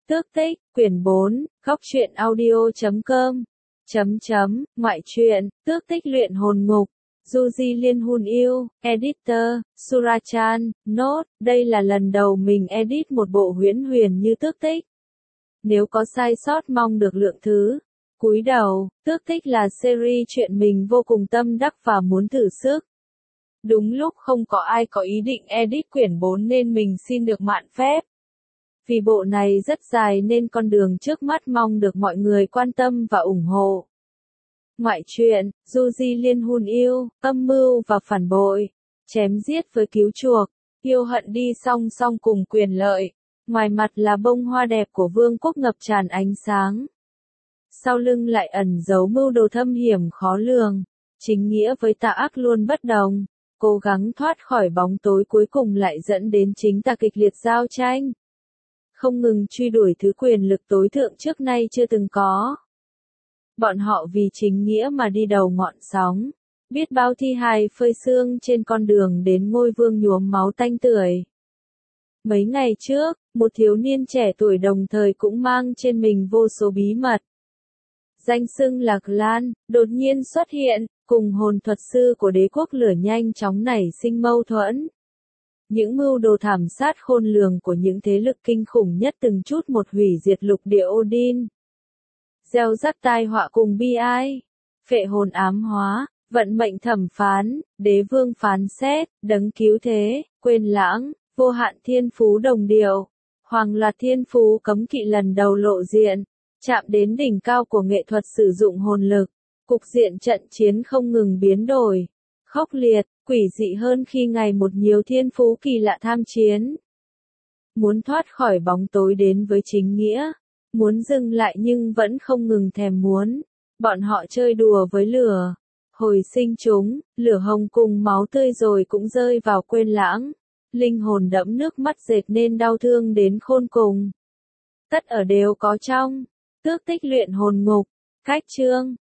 Tước Tích, quyển 4, góc truyện audio.com. Ngoại truyện, Tước Tích luyện hồn ngục. Du Di Liên Hun Yêu, Editor, Surachan, Note, đây là lần đầu mình edit một bộ huyễn huyền như Tước Tích. Nếu có sai sót mong được lượng thứ. Cúi đầu, Tước Tích là series chuyện mình vô cùng tâm đắc và muốn thử sức. Đúng lúc không có ai có ý định edit quyển 4 nên mình xin được mạn phép. Vì bộ này rất dài nên con đường trước mắt mong được mọi người quan tâm và ủng hộ. Ngoại truyện, Du Di Liên Hun Yêu, âm mưu và phản bội, chém giết với cứu chuộc, yêu hận đi song song cùng quyền lợi. Ngoài mặt là bông hoa đẹp của vương quốc ngập tràn ánh sáng. Sau lưng lại ẩn giấu mưu đồ thâm hiểm khó lường. Chính nghĩa với tà ác luôn bất đồng. Cố gắng thoát khỏi bóng tối cuối cùng lại dẫn đến chính tà kịch liệt giao tranh. Không ngừng truy đuổi thứ quyền lực tối thượng trước nay chưa từng có. Bọn họ vì chính nghĩa mà đi đầu ngọn sóng. Biết bao thi hài phơi sương trên con đường đến ngôi vương nhuốm máu tanh tưởi. Mấy ngày trước, một thiếu niên trẻ tuổi đồng thời cũng mang trên mình vô số bí mật. Danh xưng là Clan, đột nhiên xuất hiện, cùng hồn thuật sư của đế quốc lửa nhanh chóng nảy sinh mâu thuẫn. Những mưu đồ thảm sát khôn lường của những thế lực kinh khủng nhất từng chút một hủy diệt lục địa Odin. Gieo rắc tai họa cùng bi ai, phệ hồn ám hóa, vận mệnh thẩm phán, đế vương phán xét, đấng cứu thế, quên lãng, vô hạn thiên phú đồng điệu, hoàng loạt thiên phú cấm kỵ lần đầu lộ diện, chạm đến đỉnh cao của nghệ thuật sử dụng hồn lực, cục diện trận chiến không ngừng biến đổi, khốc liệt, quỷ dị hơn khi ngày một nhiều thiên phú kỳ lạ tham chiến. Muốn thoát khỏi bóng tối đến với chính nghĩa, muốn dừng lại nhưng vẫn không ngừng thèm muốn, bọn họ chơi đùa với lửa, hồi sinh chúng, lửa hồng cùng máu tươi rồi cũng rơi vào quên lãng. Linh hồn đẫm nước mắt dệt nên đau thương đến khôn cùng. Tất ở đều có trong Tước Tích luyện hồn ngục. Cách chương